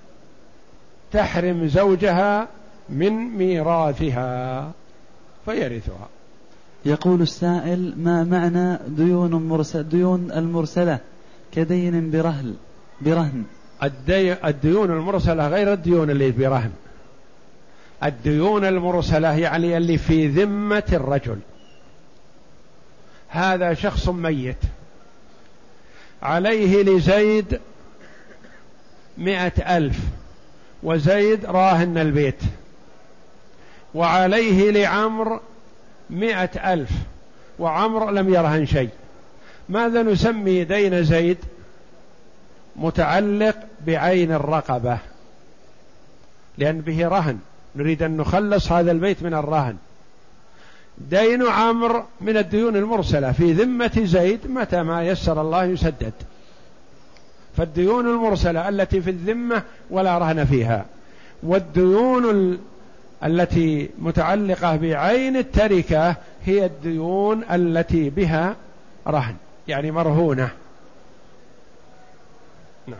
تحرم زوجها من ميراثها فيرثها. يقول السائل: ما معنى ديون مرسل ديون المرسلة كدين برهن برهن؟ الدي... الديون المرسلة غير الديون اللي برهن. الديون المرسلة يعني اللي في ذمة الرجل. هذا شخص ميت عليه لزيد مئة ألف، وزيد راهن البيت، وعليه لعمر مئة ألف وعمر لم يرهن شيء. ماذا نسمي دين زيد؟ متعلق بعين الرقبة، لأن به رهن، نريد أن نخلص هذا البيت من الرهن. دين عمرو من الديون المرسلة في ذمة زيد، متى ما يسر الله يسدد. فالديون المرسلة التي في الذمة ولا رهن فيها، والديون التي متعلقة بعين التركة هي الديون التي بها رهن، يعني مرهونة. نعم.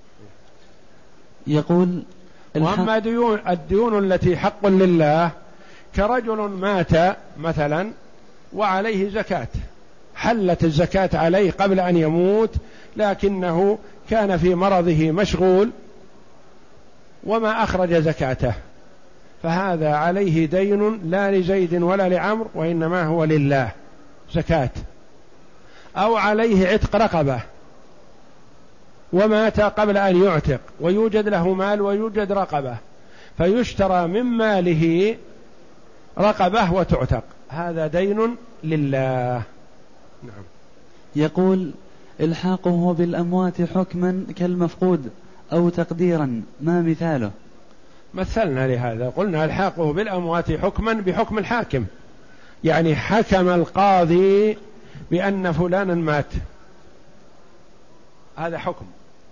يقول وأما ديون الديون التي حق لله، كرجل مات مثلا وعليه زكاة، حلت الزكاة عليه قبل أن يموت، لكنه كان في مرضه مشغول وما أخرج زكاته، فهذا عليه دين لا لزيد ولا لعمر، وإنما هو لله زكاة. أو عليه عتق رقبة ومات قبل أن يعتق، ويوجد له مال ويوجد رقبة، فيشترى من ماله رقبة وتعتق، هذا دين لله. نعم. يقول الحاقه بالأموات حكما كالمفقود أو تقديرا، ما مثاله؟ مثلنا لهذا، قلنا الحاقه بالأموات حكما بحكم الحاكم، يعني حكم القاضي بأن فلانا مات، هذا حكم.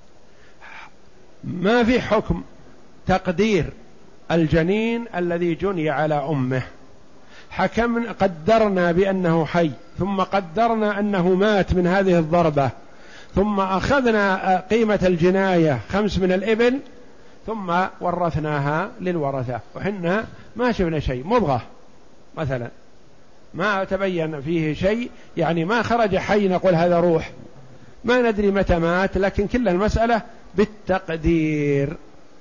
ما في حكم تقدير الجنين الذي جني على أمه، حكمنا قدرنا بأنه حي، ثم قدرنا أنه مات من هذه الضربة، ثم أخذنا قيمة الجناية خمس من الإبل ثم ورثناها للورثة، وحنا ما شفنا شيء، مضغة مثلا ما تبين فيه شيء، يعني ما خرج حي نقول هذا روح، ما ندري متى مات، لكن كل المسألة بالتقدير.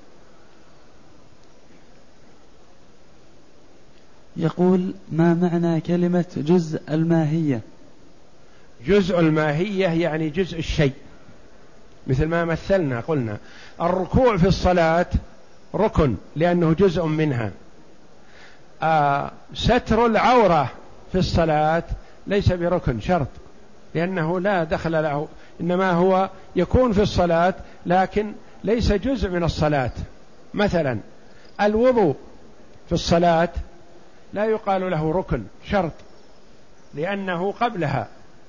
يقول ما معنى كلمة جزء الماهية؟ جزء الماهية يعني جزء الشيء، مثل ما مثلنا قلنا الركوع في الصلاة ركن لأنه جزء منها. آه ستر العورة في الصلاة ليس بركن، شرط، لأنه لا دخل له، إنما هو يكون في الصلاة لكن ليس جزء من الصلاة. مثلا الوضوء في الصلاة لا يقال له ركن، شرط، لأنه قبلها،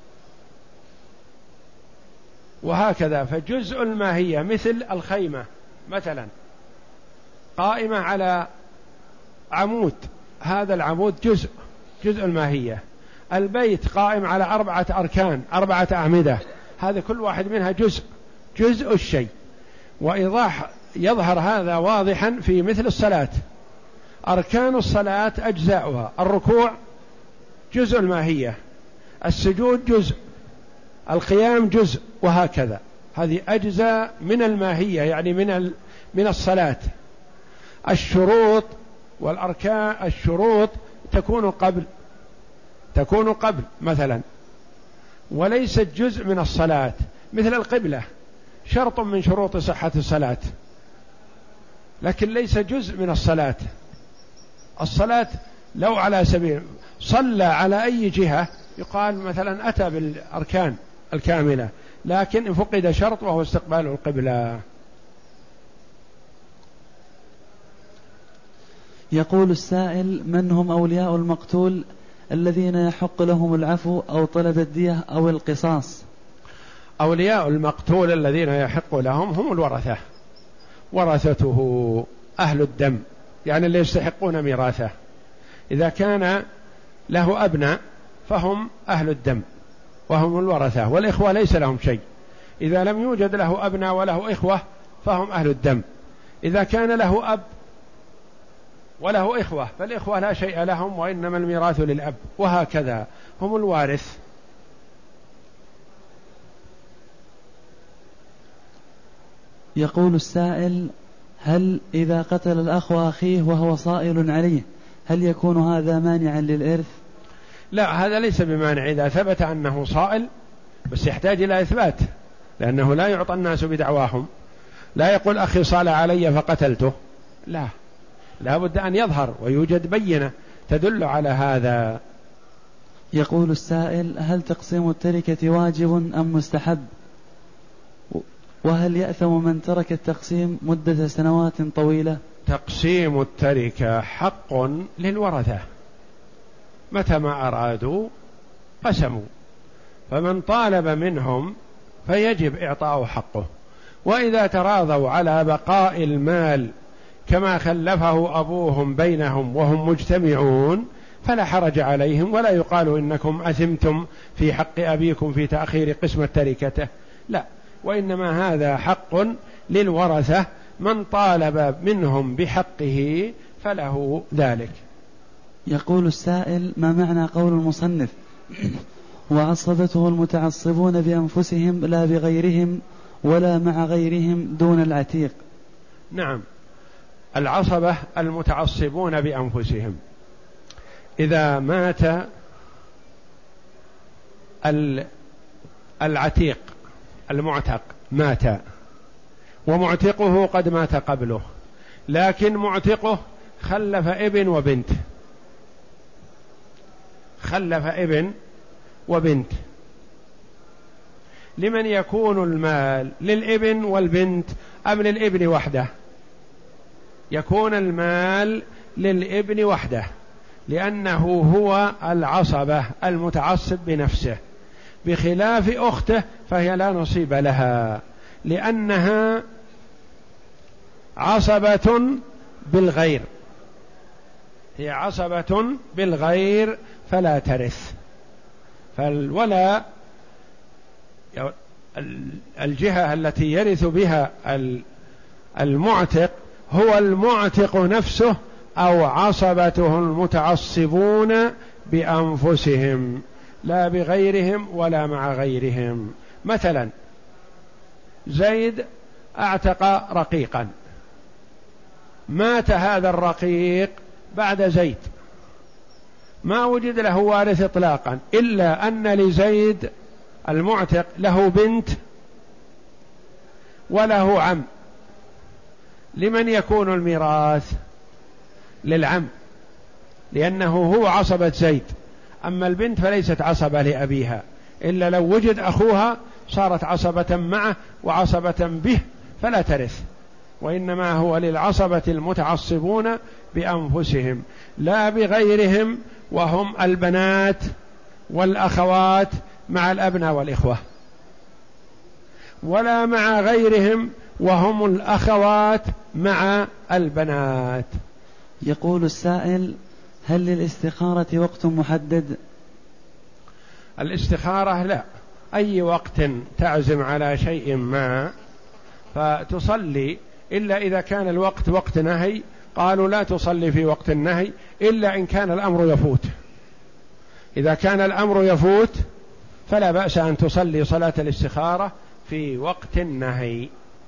وهكذا. فجزء الماهية مثل الخيمة مثلا قائمة على عمود، هذا العمود جزء جزء الماهية. البيت قائم على أربعة أركان، أربعة أعمدة، هذا كل واحد منها جزء جزء الشيء. وإيضاح يظهر هذا واضحا في مثل الصلاة، أركان الصلاة أجزاؤها، الركوع جزء الماهية، السجود جزء، القيام جزء، وهكذا. هذه أجزاء من الماهية، يعني من من الصلاة. الشروط والأركان، الشروط تكون قبل تكون قبل مثلا، وليست جزء من الصلاة، مثل القبلة شرط من شروط صحة الصلاة لكن ليس جزء من الصلاة. الصلاة لو على سبيل صلى على أي جهة يقال مثلا أتى بالأركان الكاملة، لكن فقد شرط وهو استقبال القبلة. يقول السائل من هم أولياء المقتول الذين يحق لهم العفو أو طلب الدية أو القصاص؟ أولياء المقتول الذين يحق لهم هم الورثة، ورثته أهل الدم، يعني اللي يستحقون ميراثه. إذا كان له أبناء فهم أهل الدم وهم الورثة، والإخوة ليس لهم شيء. إذا لم يوجد له أبناء وله إخوة فهم أهل الدم. إذا كان له أب وله إخوة فالإخوة لا شيء لهم، وإنما الميراث للأب، وهكذا هم الوارث. يقول السائل هل إذا قتل الأخ أخيه وهو صائل عليه هل يكون هذا مانعا للإرث؟ لا، هذا ليس بمانع إذا ثبت أنه صائل، بس يحتاج إلى إثبات، لأنه لا يعطى الناس بدعواهم. لا يقول أخي صال علي فقتلته، لا، لا بد أن يظهر ويوجد بينة تدل على هذا. يقول السائل هل تقسيم التركة واجب أم مستحب؟ وهل يأثم من ترك التقسيم مدة سنوات طويلة؟ تقسيم التركة حق للورثة، متى ما أرادوا قسموا، فمن طالب منهم فيجب إعطاء حقه. وإذا تراضوا على بقاء المال كما خلفه أبوهم بينهم وهم مجتمعون فلا حرج عليهم، ولا يقال إنكم أثمتم في حق أبيكم في تأخير قسمة تركته، لا، وإنما هذا حق للورثة، من طالب منهم بحقه فله ذلك. يقول السائل: ما معنى قول المصنف وعصبته المتعصبون بأنفسهم لا بغيرهم ولا مع غيرهم دون العتيق؟ نعم، العصبة المتعصبون بأنفسهم، إذا مات العتيق المعتق مات ومعتقه قد مات قبله، لكن معتقه خلف ابن وبنت، خلف ابن وبنت، لمن يكون المال؟ للابن والبنت أم للابن وحده؟ يكون المال للابن وحده، لأنه هو العصبة المتعصب بنفسه، بخلاف أخته فهي لا نصيب لها، لأنها عصبة بالغير، هي عصبة بالغير فلا ترث. فالولاء الجهة التي يرث بها المعتق هو المعتق نفسه أو عصبته المتعصبون بأنفسهم لا بغيرهم ولا مع غيرهم. مثلا زيد اعتق رقيقا، مات هذا الرقيق بعد زيد، ما وجد له وارث إطلاقا، إلا أن لزيد المعتق له بنت وله عم. لمن يكون الميراث؟ للعم، لأنه هو عصبة زيد، أما البنت فليست عصبة لأبيها، إلا لو وجد أخوها صارت عصبة معه وعصبة به فلا ترث، وإنما هو للعصبة المتعصبون بأنفسهم لا بغيرهم، وهم البنات والأخوات مع الأبناء والإخوة، ولا مع غيرهم وهم الأخوات مع البنات. يقول السائل: هل للاستخارة وقت محدد؟ الاستخارة لا، أي وقت تعزم على شيء ما فتصلي، إلا إذا كان الوقت وقت نهي قالوا لا تصلي في وقت النهي إلا إن كان الأمر يفوت. إذا كان الأمر يفوت فلا بأس أن تصلي صلاة الاستخارة في وقت النهي.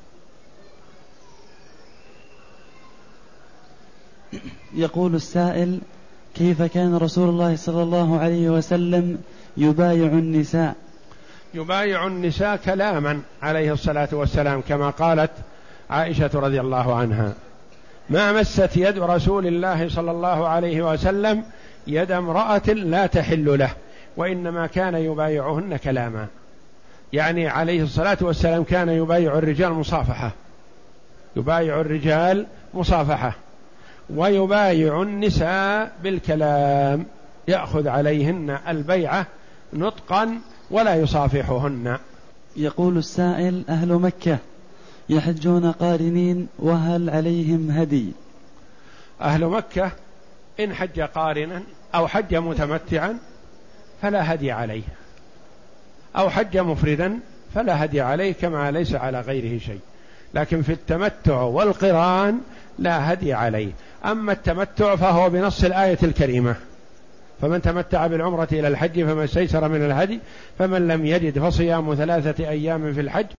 يقول السائل: كيف كان رسول الله صلى الله عليه وسلم يبايع النساء؟ يبايع النساء كلاما عليه الصلاة والسلام، كما قالت عائشة رضي الله عنها: ما مست يد رسول الله صلى الله عليه وسلم يد امرأة لا تحل له، وإنما كان يبايعهن كلاما، يعني عليه الصلاة والسلام كان يبايع الرجال مصافحة، يبايع الرجال مصافحة، ويبايع النساء بالكلام، يأخذ عليهن البيعة نطقا ولا يصافحهن. يقول السائل: أهل مكة يحجون قارنين وهل عليهم هدي؟ أهل مكة إن حج قارنا أو حج متمتعا فلا هدي عليه، أو حج مفردا فلا هدي عليه، كما ليس على غيره شيء، لكن في التمتع والقران لا هدي عليه. أما التمتع فهو بنص الآية الكريمة: فمن تمتع بالعمرة إلى الحج فما استيسر من الهدي، فمن لم يجد فصيام ثلاثة أيام في الحج